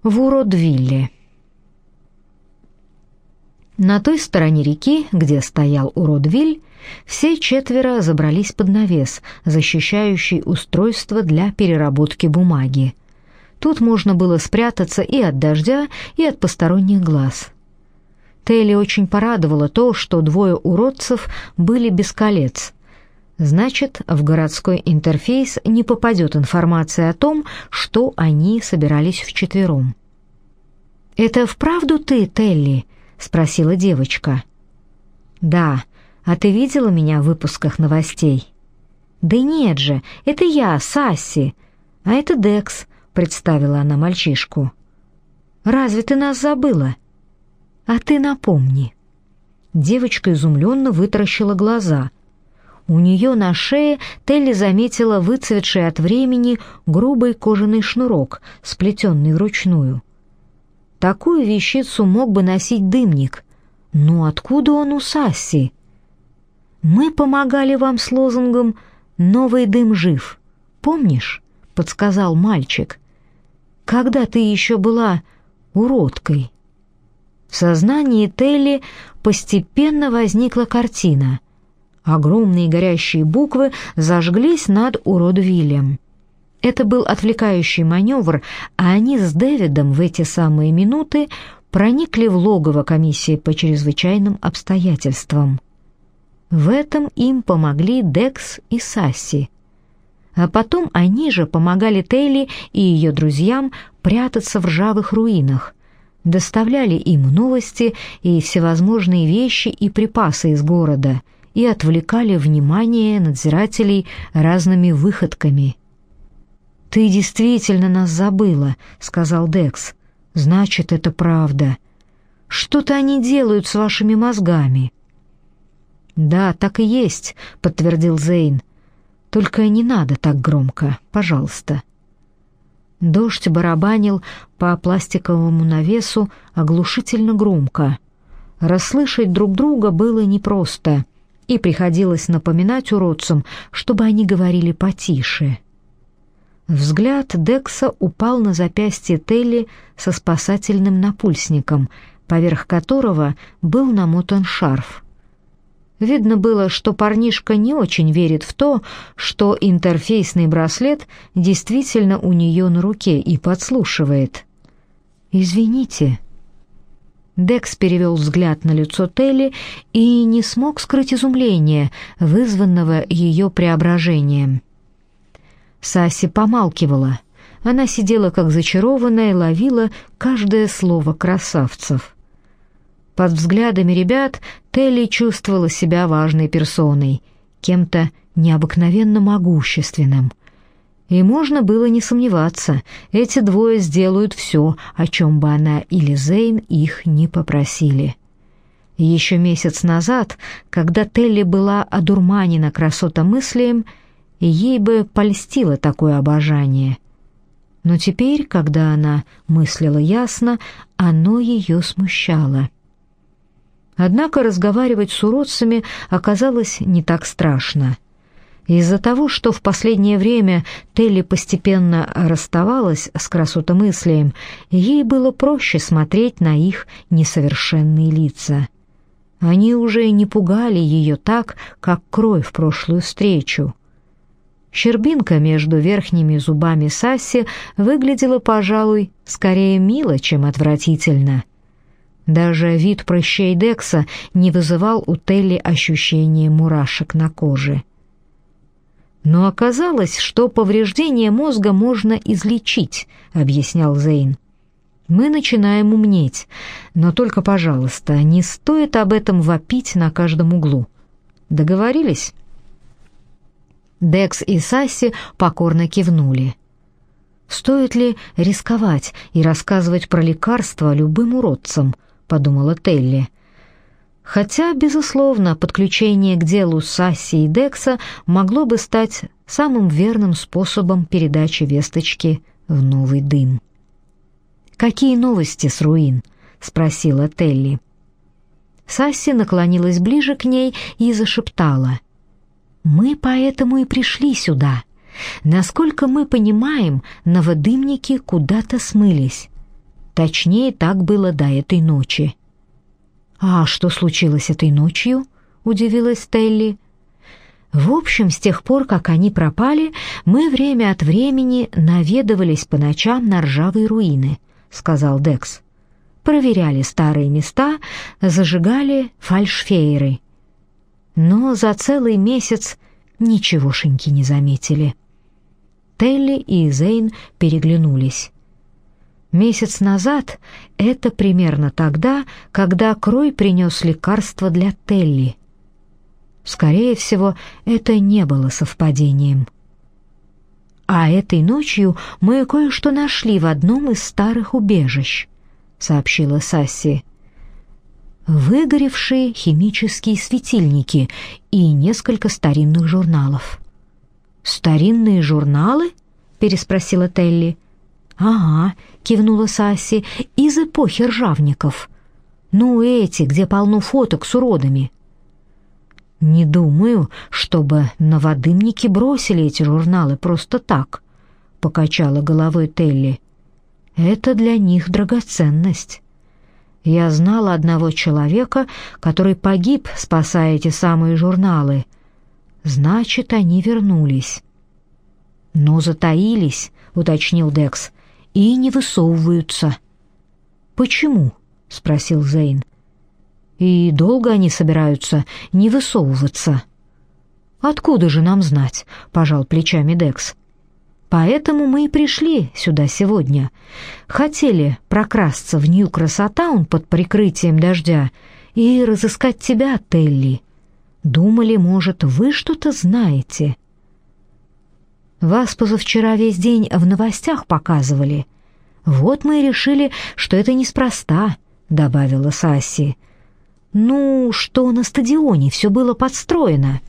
в Уродвилле. На той стороне реки, где стоял Уродвиль, все четверо забрались под навес, защищающий устройство для переработки бумаги. Тут можно было спрятаться и от дождя, и от посторонних глаз. Телли очень порадовало то, что двое уродцев были без колец. Значит, в городской интерфейс не попадет информация о том, что они собирались вчетвером. «Это вправду ты, Телли?» — спросила девочка. «Да. А ты видела меня в выпусках новостей?» «Да нет же, это я, Сасси. А это Декс», — представила она мальчишку. «Разве ты нас забыла? А ты напомни». Девочка изумленно вытаращила глаза. У нее на шее Телли заметила выцветший от времени грубый кожаный шнурок, сплетенный вручную. Такую вещицу мог бы носить дымник. Но откуда он у Сасси? «Мы помогали вам с лозунгом «Новый дым жив». Помнишь?» — подсказал мальчик. «Когда ты еще была уродкой». В сознании Телли постепенно возникла картина. Огромные горящие буквы зажглись над Уродвиллем. Это был отвлекающий маневр, а они с Дэвидом в эти самые минуты проникли в логово комиссии по чрезвычайным обстоятельствам. В этом им помогли Декс и Сасси. А потом они же помогали Телли и ее друзьям прятаться в ржавых руинах, доставляли им новости и всевозможные вещи и припасы из города и отвлекали внимание надзирателей разными выходками. «Ты действительно нас забыла», — сказал Декс. «Значит, это правда. Что-то они делают с вашими мозгами». «Да, так и есть», — подтвердил Зейн. «Только не надо так громко, пожалуйста». Дождь барабанил по пластиковому навесу оглушительно громко. Расслышать друг друга было непросто, и приходилось напоминать уродцам, чтобы они говорили потише. Взгляд Декса упал на запястье Телли со спасательным напульсником, поверх которого был намотан шарф. Видно было, что парнишка не очень верит в то, что интерфейсный браслет действительно у нее на руке и подслушивает. «Извините». Декс перевел взгляд на лицо Телли и не смог скрыть изумления, вызванного ее преображением. Сасси помалкивала. Она сидела как зачарованная и ловила каждое слово красавцев. Под взглядами ребят Телли чувствовала себя важной персоной, кем-то необыкновенно могущественным. И можно было не сомневаться, эти двое сделают все, о чем бы она или Зейн их не попросили. Еще месяц назад, когда Телли была одурманена красотомыслием, ей бы польстило такое обожание. Но теперь, когда она мыслила ясно, оно ее смущало. Однако разговаривать с уродцами оказалось не так страшно. Из-за того, что в последнее время Телли постепенно расставалась с красотомыслием, ей было проще смотреть на их несовершенные лица. Они уже не пугали ее так, как кровь в прошлую встречу. Щербинка между верхними зубами Сасси выглядела, пожалуй, скорее мило, чем отвратительно. Даже вид прыщей Декса не вызывал у Телли ощущения мурашек на коже. «Но оказалось, что повреждение мозга можно излечить», — объяснял Зейн. «Мы начинаем умнеть, но только, пожалуйста, не стоит об этом вопить на каждом углу. Договорились?» Декс и Сасси покорно кивнули. «Стоит ли рисковать и рассказывать про лекарства любым уродцам?» — подумала Телли. Хотя, безусловно, подключение к делу Сасси и Декса могло бы стать самым верным способом передачи весточки в новый дым. «Какие новости с руин?» — спросила Телли. Сасси наклонилась ближе к ней и зашептала. «Мы поэтому и пришли сюда. Насколько мы понимаем, новодымники куда-то смылись. Точнее, так было до этой ночи. «А что случилось этой ночью?» — удивилась Телли. «В общем, с тех пор, как они пропали, мы время от времени наведывались по ночам на ржавые руины», — сказал Декс. «Проверяли старые места, зажигали фальшфейеры. Но за целый месяц ничегошеньки не заметили». Телли и Зейн переглянулись. Месяц назад, это примерно тогда, когда Крой принес лекарство для Телли. Скорее всего, это не было совпадением. «А этой ночью мы кое-что нашли в одном из старых убежищ», — сообщила Сасси. «Выгоревшие химические светильники и несколько старинных журналов». «Старинные журналы?» — переспросила Телли. «Ага», — кивнула Сасси, — «из эпохи ржавников. Ну, эти, где полно фоток с уродами». «Не думаю, чтобы новодымники бросили эти журналы просто так», — покачала головой Телли. «Это для них драгоценность. Я знала одного человека, который погиб, спасая эти самые журналы. Значит, они вернулись». «Но затаились», — уточнил Декс, — «и не высовываются». «Почему?» — спросил Зейн. «И долго они собираются не высовываться?» «Откуда же нам знать?» — пожал плечами Декс. «Поэтому мы и пришли сюда сегодня. Хотели прокрасться в Нью-Красотаун под прикрытием дождя и разыскать тебя, Телли. Думали, может, вы что-то знаете». «Вас позавчера весь день в новостях показывали. Вот мы и решили, что это неспроста», — добавила Сасси. «Ну, что на стадионе все было подстроено».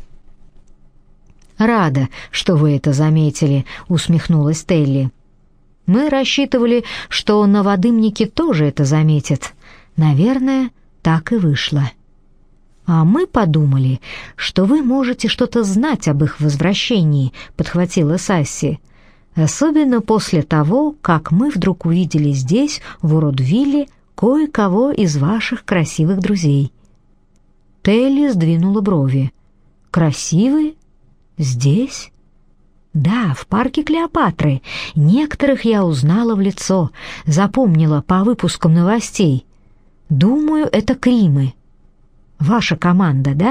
«Рада, что вы это заметили», — усмехнулась Телли. «Мы рассчитывали, что новодымники тоже это заметят. Наверное, так и вышло». «А мы подумали, что вы можете что-то знать об их возвращении», — подхватила Сасси. «Особенно после того, как мы вдруг увидели здесь, в Уродвилле, кое-кого из ваших красивых друзей». Телли сдвинула брови. «Красивые? Здесь?» «Да, в парке Клеопатры. Некоторых я узнала в лицо, запомнила по выпускам новостей. Думаю, это Кримы. Ваша команда, да?»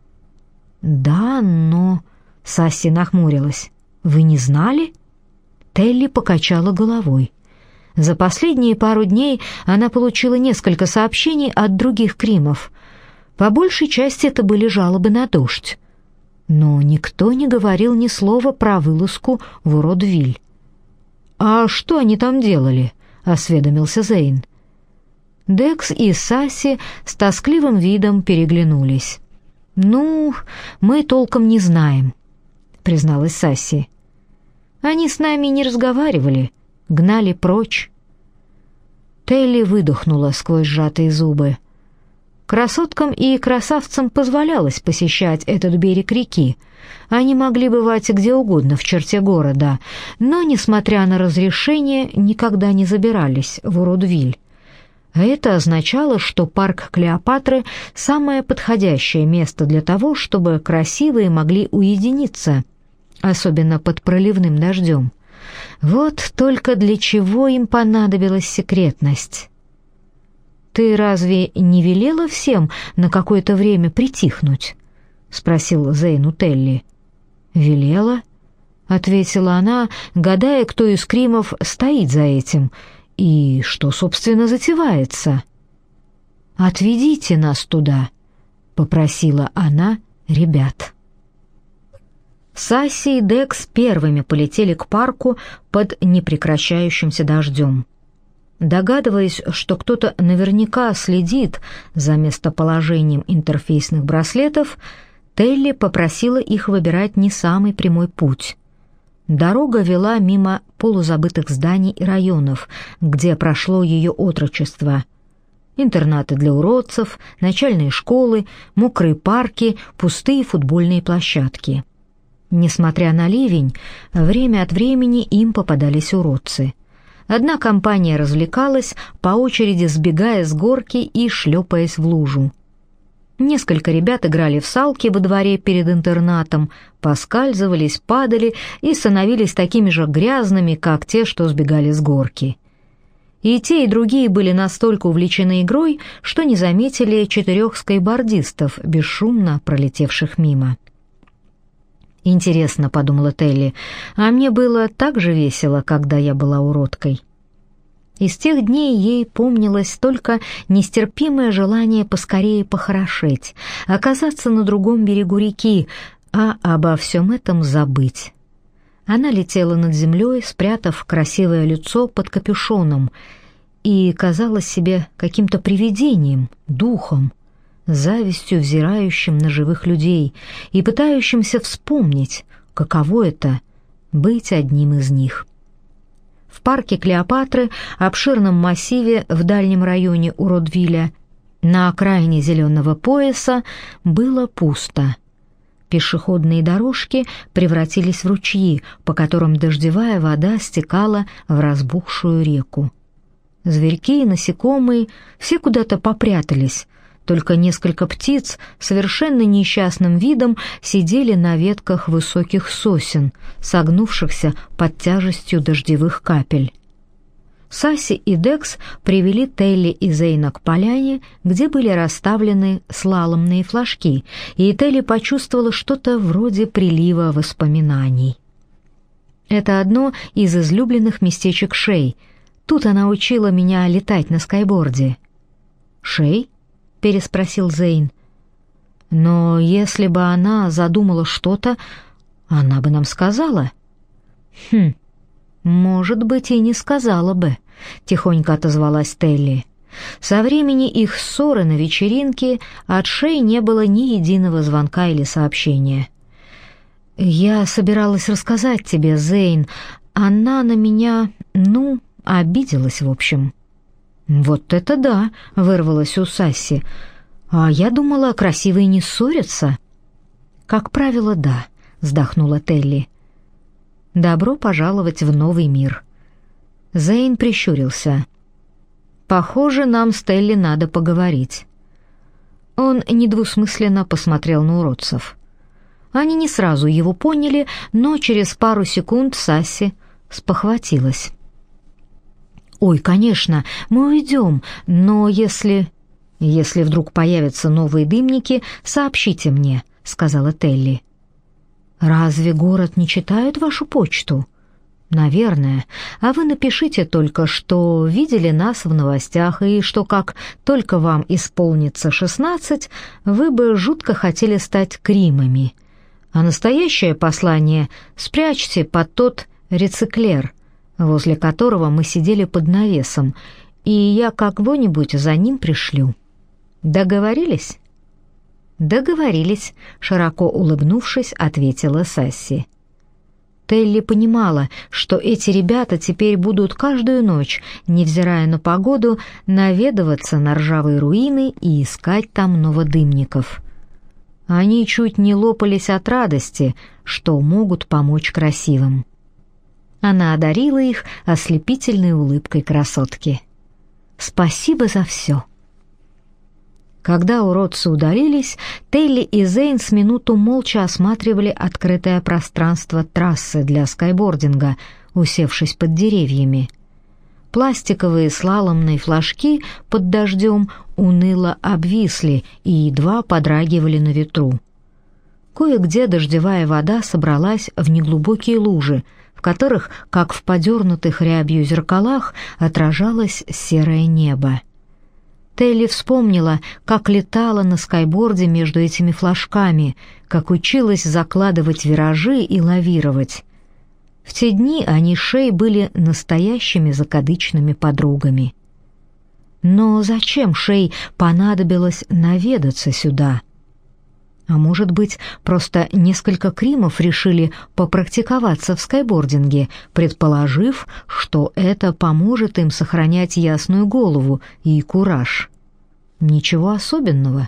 «Да, но...» — Сасси нахмурилась. «Вы не знали?» Телли покачала головой. За последние пару дней она получила несколько сообщений от других Кримов. По большей части это были жалобы на дождь. Но никто не говорил ни слова про вылазку в Уродвиль. «А что они там делали?» — осведомился Зейн. Декс и Сасси с тоскливым видом переглянулись. «Ну, мы толком не знаем», — призналась Сасси. «Они с нами не разговаривали, гнали прочь». Телли выдохнула сквозь сжатые зубы. Красоткам и красавцам позволялось посещать этот берег реки. Они могли бывать где угодно в черте города, но, несмотря на разрешение, никогда не забирались в Уродвиль. Это означало, что парк Клеопатры — самое подходящее место для того, чтобы красивые могли уединиться, особенно под проливным дождем. Вот только для чего им понадобилась секретность. «Ты разве не велела всем на какое-то время притихнуть?» — спросил Зейн у Телли. «Велела», — ответила она, гадая, кто из Кримов стоит за этим и что, собственно, затевается. «Отведите нас туда», — попросила она ребят. Сасси и Декс первыми полетели к парку под непрекращающимся дождем. Догадываясь, что кто-то наверняка следит за местоположением интерфейсных браслетов, Телли попросила их выбирать не самый прямой путь. Дорога вела мимо полузабытых зданий и районов, где прошло ее отрочество. Интернаты для уродцев, начальные школы, мокрые парки, пустые футбольные площадки. Несмотря на ливень, время от времени им попадались уродцы. Одна компания развлекалась, по очереди сбегая с горки и шлепаясь в лужу. Несколько ребят играли в салки во дворе перед интернатом, поскальзывались, падали и становились такими же грязными, как те, что сбегали с горки. И те, и другие были настолько увлечены игрой, что не заметили 4 скейтбордистов, бесшумно пролетевших мимо. «Интересно», — подумала Телли, — «а мне было так же весело, когда я была уродкой». Из тех дней ей помнилось только нестерпимое желание поскорее похорошеть, оказаться на другом берегу реки, а обо всем этом забыть. Она летела над землей, спрятав красивое лицо под капюшоном, и казалась себе каким-то привидением, духом, завистью взирающим на живых людей и пытающимся вспомнить, каково это — быть одним из них. В парке Клеопатры, обширном массиве в дальнем районе Уродвилля, на окраине зеленого пояса, было пусто. Пешеходные дорожки превратились в ручьи, по которым дождевая вода стекала в разбухшую реку. Зверьки и насекомые все куда-то попрятались, только несколько птиц совершенно несчастным видом сидели на ветках высоких сосен, согнувшихся под тяжестью дождевых капель. Сасси и Декс привели Телли и Зейна к поляне, где были расставлены слаломные флажки, и Телли почувствовала что-то вроде прилива воспоминаний. Это одно из излюбленных местечек Шей. Тут она учила меня летать на скейтборде. «Шей?» — переспросил Зейн. «Но если бы она задумала что-то, она бы нам сказала». «Может быть, и не сказала бы», — тихонько отозвалась Телли. Со времени их ссоры на вечеринке от Шей не было ни единого звонка или сообщения. «Я собиралась рассказать тебе, Зейн. Она на меня, обиделась, в общем». «Вот это да!» — вырвалось у Сасси. «А я думала, красивые не ссорятся». «Как правило, да», — вздохнула Телли. «Добро пожаловать в новый мир». Зейн прищурился. «Похоже, нам с Телли надо поговорить». Он недвусмысленно посмотрел на уродцев. Они не сразу его поняли, но через пару секунд Сасси спохватилась. «Ой, конечно, мы уйдем, но если вдруг появятся новые дымники, сообщите мне», — сказала Телли. «Разве город не читает вашу почту?» «Наверное. А вы напишите только, что видели нас в новостях и что как только вам исполнится 16, вы бы жутко хотели стать Кримами. А настоящее послание спрячьте под тот рециклер, возле которого мы сидели под навесом, и я кого-нибудь за ним пришлю. Договорились?» «Договорились», — широко улыбнувшись, ответила Сасси. Телли понимала, что эти ребята теперь будут каждую ночь, невзирая на погоду, наведываться на ржавые руины и искать там новодымников. Они чуть не лопались от радости, что могут помочь красивым. Она одарила их ослепительной улыбкой красотки. «Спасибо за все». Когда уродцы удалились, Телли и Зейн с минуту молча осматривали открытое пространство трассы для скейтбординга, усевшись под деревьями. Пластиковые слаломные флажки под дождем уныло обвисли и едва подрагивали на ветру. Кое-где дождевая вода собралась в неглубокие лужи, в которых, как в подернутых рябью зеркалах, отражалось серое небо. Телли вспомнила, как летала на скейтборде между этими флажками, как училась закладывать виражи и лавировать. В те дни они с Шей были настоящими закадычными подругами. Но зачем Шей понадобилось наведаться сюда? А может быть, просто несколько Кримов решили попрактиковаться в скейтбординге, предположив, что это поможет им сохранять ясную голову и кураж. Ничего особенного.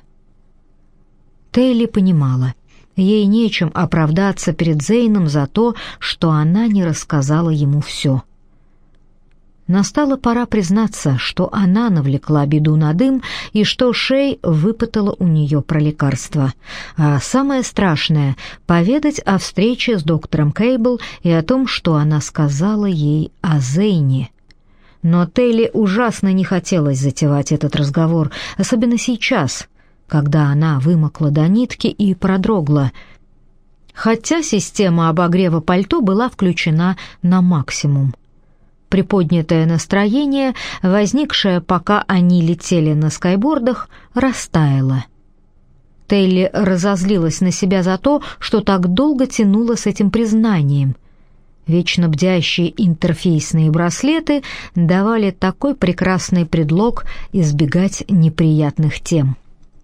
Телли понимала, ей нечем оправдаться перед Зейном за то, что она не рассказала ему все. Настала пора признаться, что она навлекла беду на дым и что Шей выпытала у нее про лекарство. А самое страшное — поведать о встрече с доктором Кейбл и о том, что она сказала ей о Зейне. Но Телли ужасно не хотелось затевать этот разговор, особенно сейчас, когда она вымокла до нитки и продрогла, хотя система обогрева пальто была включена на максимум. Приподнятое настроение, возникшее, пока они летели на скайбордах, растаяло. Телли разозлилась на себя за то, что так долго тянула с этим признанием. Вечно бдящие интерфейсные браслеты давали такой прекрасный предлог избегать неприятных тем.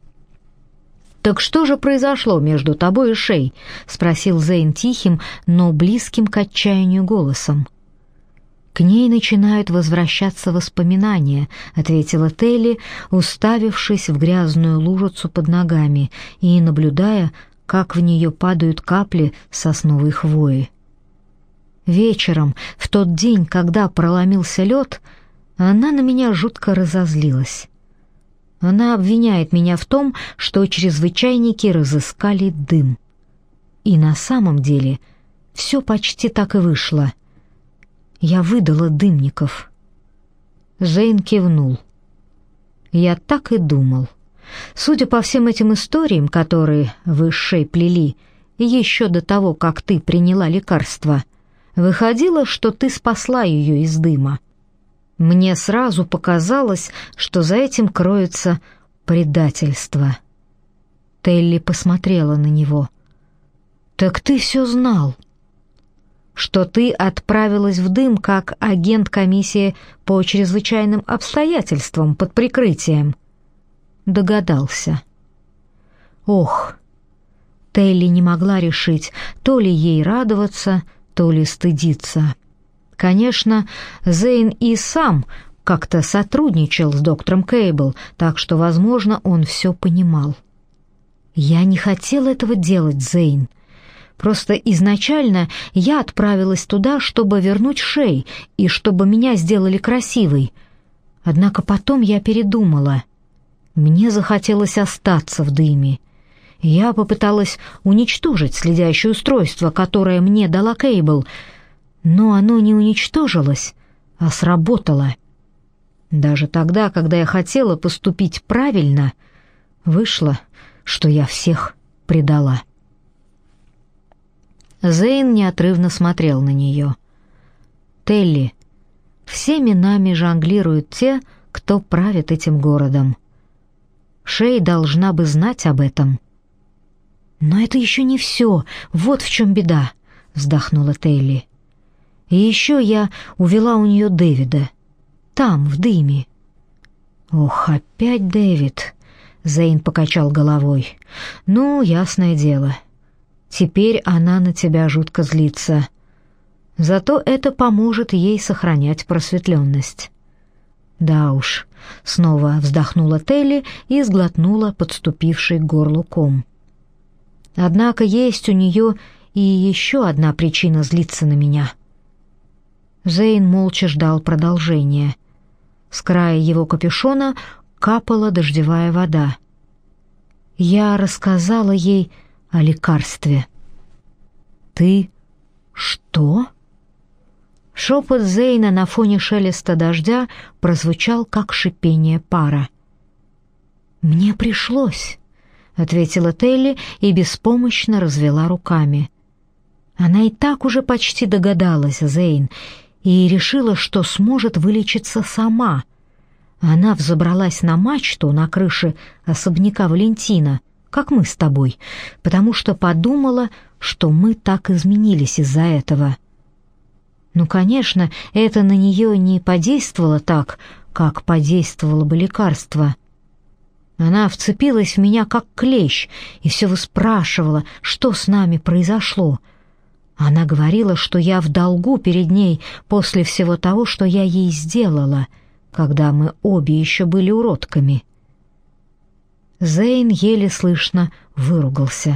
«Так что же произошло между тобой и Шей?» — спросил Зейн тихим, но близким к отчаянию голосом. «К ней начинают возвращаться воспоминания», — ответила Телли, уставившись в грязную лужицу под ногами и наблюдая, как в нее падают капли сосновой хвои. Вечером, в тот день, когда проломился лед, она на меня жутко разозлилась. Она обвиняет меня в том, что чрезвычайники разыскали дым. И на самом деле все почти так и вышло. Я выдала дымников. Зейн кивнул. Я так и думал. Судя по всем этим историям, которые вы с Шей плели, еще до того, как ты приняла лекарство, выходило, что ты спасла ее из дыма. Мне сразу показалось, что за этим кроется предательство. Телли посмотрела на него. «Так ты все знал?» «Что ты отправилась в дым как агент комиссии по чрезвычайным обстоятельствам под прикрытием?» Догадался. Ох, Телли не могла решить, то ли ей радоваться, то ли стыдиться. Конечно, Зейн и сам как-то сотрудничал с доктором Кейбл, так что, возможно, он все понимал. «Я не хотела этого делать, Зейн. Просто изначально я отправилась туда, чтобы вернуть Шей и чтобы меня сделали красивой. Однако потом я передумала. Мне захотелось остаться в дыме. Я попыталась уничтожить следящее устройство, которое мне дала Кейбл, но оно не уничтожилось, а сработало. Даже тогда, когда я хотела поступить правильно, вышло, что я всех предала». Зейн неотрывно смотрел на нее. «Телли, всеми нами жонглируют те, кто правит этим городом. Шей должна бы знать об этом». «Но это еще не все, вот в чем беда», — вздохнула Телли. «И еще я увела у нее Дэвида. Там, в дыме». «Ох, опять Дэвид», — Зейн покачал головой. «Ну, ясное дело. Теперь она на тебя жутко злится. Зато это поможет ей сохранять просветленность». «Да уж», — снова вздохнула Телли и сглотнула подступивший к горлу ком. «Однако есть у нее и еще одна причина злиться на меня». Зейн молча ждал продолжения. С края его капюшона капала дождевая вода. «Я рассказала ей о лекарстве». «Ты что?» Шепот Зейна на фоне шелеста дождя прозвучал, как шипение пара. «Мне пришлось», — ответила Телли и беспомощно развела руками. Она и так уже почти догадалась, Зейн, и решила, что сможет вылечиться сама. Она взобралась на мачту на крыше особняка Валентина, как мы с тобой, потому что подумала, что мы так изменились из-за этого. Ну, конечно, это на нее не подействовало так, как подействовало бы лекарство. Она вцепилась в меня как клещ и все выспрашивала, что с нами произошло. Она говорила, что я в долгу перед ней после всего того, что я ей сделала, когда мы обе еще были уродками. Зейн еле слышно выругался.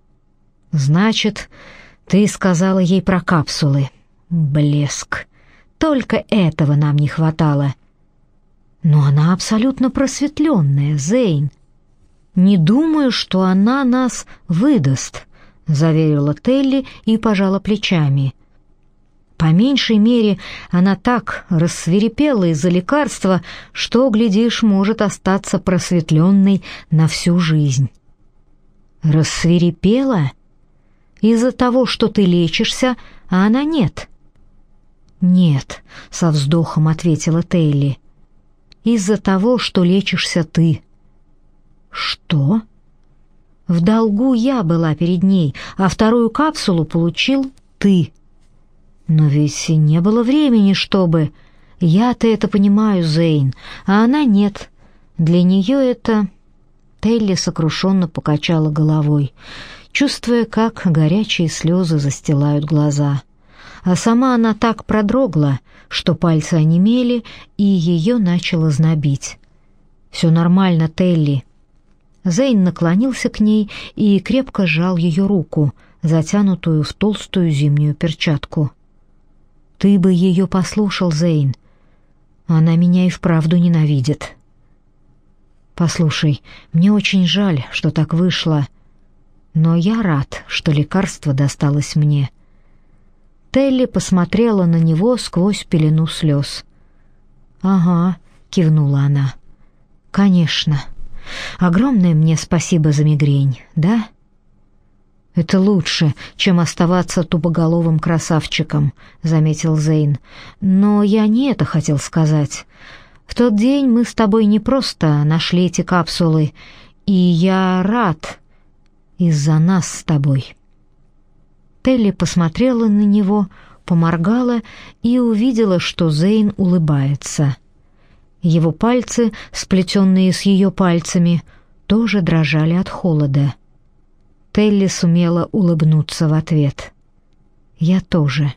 «Значит, ты сказала ей про капсулы. Блеск. Только этого нам не хватало. Но она абсолютно просветленная, Зейн. Не думаю, что она нас выдаст, заверила Телли и пожала плечами. По меньшей мере, она так рассвирепела из-за лекарства, что, глядишь, может остаться просветленной на всю жизнь. Рассвирепела? Из-за того, что ты лечишься, а она нет. Нет, со вздохом ответила Телли. Из-за того, что лечишься ты. Что? В долгу я была перед ней, а вторую капсулу получил ты. Но ведь не было времени, чтобы... Я-то это понимаю, Зейн, а она нет. Для нее это... Телли сокрушенно покачала головой, чувствуя, как горячие слезы застилают глаза. А сама она так продрогла, что пальцы онемели, и ее начало знобить. «Все нормально, Телли». Зейн наклонился к ней и крепко сжал ее руку, затянутую в толстую зимнюю перчатку. «Ты бы ее послушал, Зейн. Она меня и вправду ненавидит». «Послушай, мне очень жаль, что так вышло, но я рад, что лекарство досталось мне». Телли посмотрела на него сквозь пелену слез. «Ага», — кивнула она. «Конечно. Огромное мне спасибо за мигрень, да?» «Это лучше, чем оставаться тупоголовым красавчиком», — заметил Зейн. «Но я не это хотел сказать. В тот день мы с тобой не просто нашли эти капсулы, и я рад из-за нас с тобой». Телли посмотрела на него, поморгала и увидела, что Зейн улыбается. Его пальцы, сплетенные с ее пальцами, тоже дрожали от холода. Телли сумела улыбнуться в ответ. «Я тоже».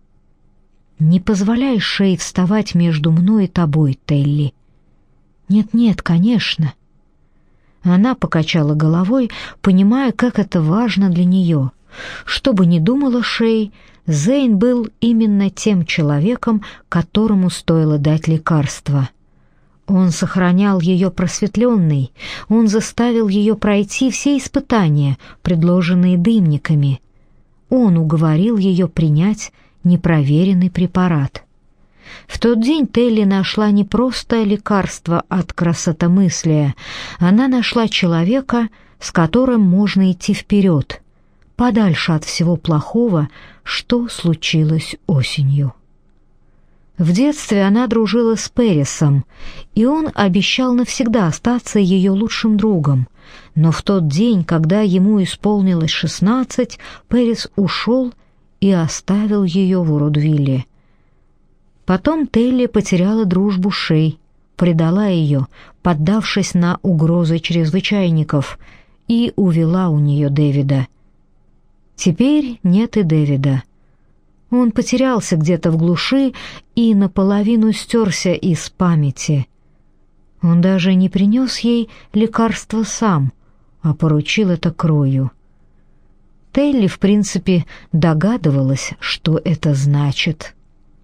«Не позволяй Шей вставать между мной и тобой, Телли». «Нет-нет, конечно». Она покачала головой, понимая, как это важно для нее. Что бы ни думала Шей, Зейн был именно тем человеком, которому стоило дать лекарство. Он сохранял ее просветленной, он заставил ее пройти все испытания, предложенные дымниками. Он уговорил ее принять непроверенный препарат. В тот день Телли нашла не просто лекарство от красотомыслия, она нашла человека, с которым можно идти вперед, подальше от всего плохого, что случилось осенью. В детстве она дружила с Пэрисом, и он обещал навсегда остаться ее лучшим другом. Но в тот день, когда ему исполнилось 16, Пэрис ушел и оставил ее в Уродвилле. Потом Телли потеряла дружбу Шей, предала ее, поддавшись на угрозы чрезвычайников, и увела у нее Дэвида. Теперь нет и Дэвида. Он потерялся где-то в глуши и наполовину стерся из памяти. Он даже не принес ей лекарство сам, а поручил это Крою. Телли, в принципе, догадывалась, что это значит.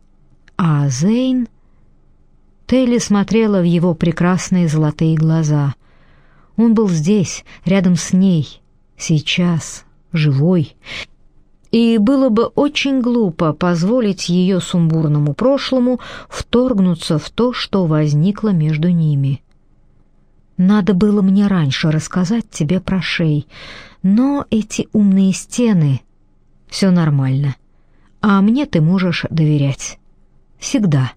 А Зейн... Телли смотрела в его прекрасные золотые глаза. Он был здесь, рядом с ней, сейчас, живой. И было бы очень глупо позволить ее сумбурному прошлому вторгнуться в то, что возникло между ними. «Надо было мне раньше рассказать тебе про Шей, но эти умные стены... Все нормально, а мне ты можешь доверять. Всегда».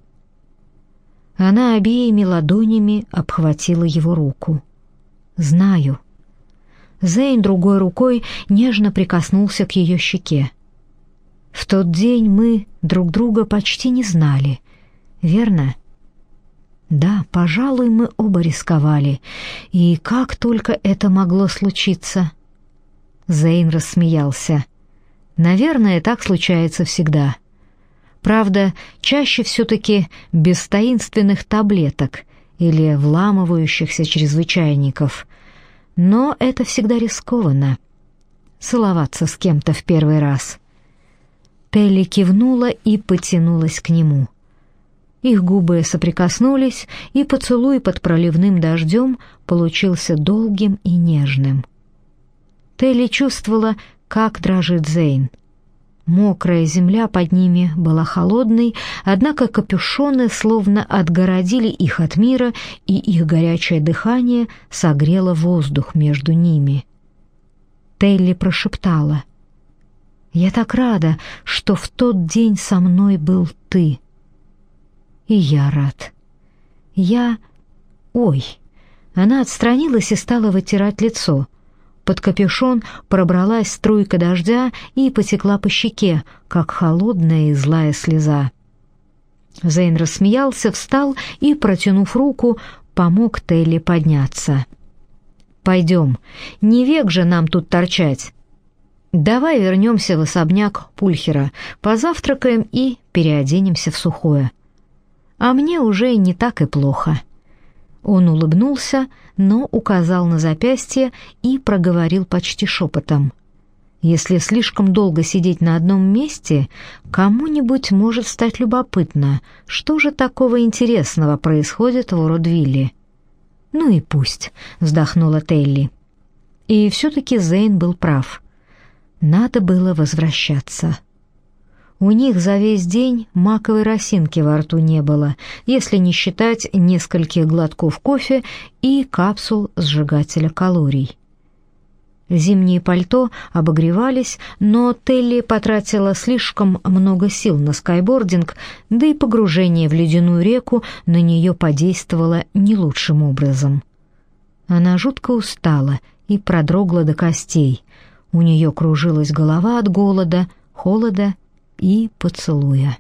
Она обеими ладонями обхватила его руку. «Знаю». Зейн другой рукой нежно прикоснулся к ее щеке. «В тот день мы друг друга почти не знали, верно?» «Да, пожалуй, мы оба рисковали. И как только это могло случиться?» Зейн рассмеялся. «Наверное, так случается всегда. Правда, чаще все-таки без таинственных таблеток или вламывающихся чрезвычайников. Но это всегда рискованно. Целоваться с кем-то в первый раз». Телли кивнула и потянулась к нему. Их губы соприкоснулись, и поцелуй под проливным дождем получился долгим и нежным. Телли чувствовала, как дрожит Зейн. Мокрая земля под ними была холодной, однако капюшоны словно отгородили их от мира, и их горячее дыхание согрело воздух между ними. Телли прошептала: «Я так рада, что в тот день со мной был ты». «И я рад. Ой!» Она отстранилась и стала вытирать лицо. Под капюшон пробралась струйка дождя и потекла по щеке, как холодная и злая слеза. Зейн рассмеялся, встал и, протянув руку, помог Телли подняться. «Пойдем, не век же нам тут торчать. Давай вернемся в особняк Пульхера, позавтракаем и переоденемся в сухое. А мне уже не так и плохо». Он улыбнулся, но указал на запястье и проговорил почти шепотом: «Если слишком долго сидеть на одном месте, кому-нибудь может стать любопытно, что же такого интересного происходит в Уродвилле». «Ну и пусть», — вздохнула Телли. И все-таки Зейн был прав. Надо было возвращаться. У них за весь день маковой росинки во рту не было, если не считать нескольких глотков кофе и капсул сжигателя калорий. Зимние пальто обогревались, но Телли потратила слишком много сил на скайбординг, да и погружение в ледяную реку на нее подействовало не лучшим образом. Она жутко устала и продрогла до костей. У нее кружилась голова от голода, холода и поцелуя.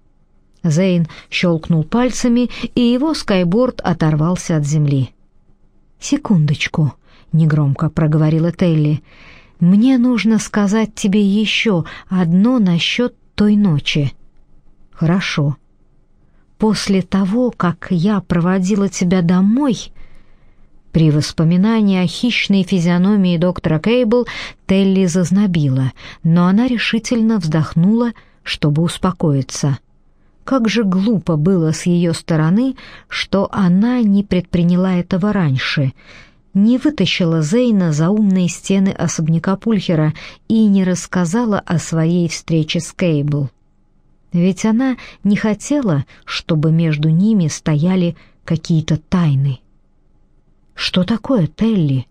Зейн щелкнул пальцами, и его скайборд оторвался от земли. «Секундочку», — негромко проговорила Телли. «Мне нужно сказать тебе еще одно насчет той ночи». «Хорошо. После того, как я проводила тебя домой...» При воспоминании о хищной физиономии доктора Кейбл Телли зазнобила, но она решительно вздохнула, чтобы успокоиться. Как же глупо было с ее стороны, что она не предприняла этого раньше, не вытащила Зейна за умные стены особняка Пульхера и не рассказала о своей встрече с Кейбл. Ведь она не хотела, чтобы между ними стояли какие-то тайны. «Что такое, Телли?»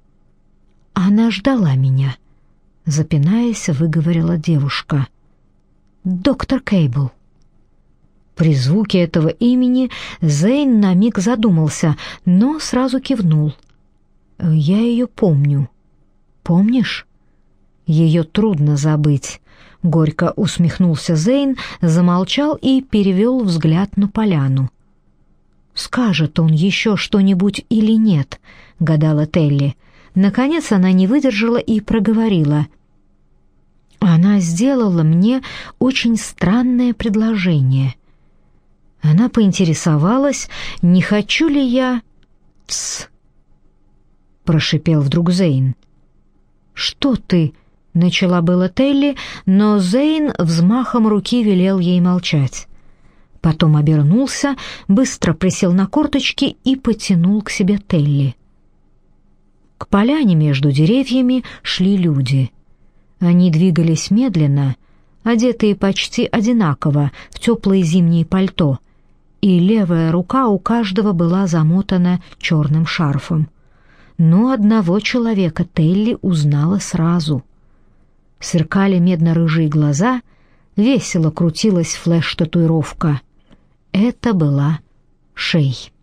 «Она ждала меня», — запинаясь, выговорила девушка. «Доктор Кейбл». При звуке этого имени Зейн на миг задумался, но сразу кивнул. «Я ее помню». «Помнишь?» «Ее трудно забыть», — горько усмехнулся Зейн, замолчал и перевел взгляд на поляну. «Скажет он еще что-нибудь или нет?» — гадала Телли. Наконец она не выдержала и проговорила: «Она сделала мне очень странное предложение. Она поинтересовалась, не хочу ли я...» «Тсс!» — прошипел вдруг Зейн. «Что ты?» — начала было Телли, но Зейн взмахом руки велел ей молчать. Потом обернулся, быстро присел на корточки и потянул к себе Телли. К поляне между деревьями шли люди. Они двигались медленно, одетые почти одинаково в теплые зимние пальто, и левая рука у каждого была замотана черным шарфом. Но одного человека Телли узнала сразу. Сверкали медно-рыжие глаза, весело крутилась флеш-татуировка. Это была Шей.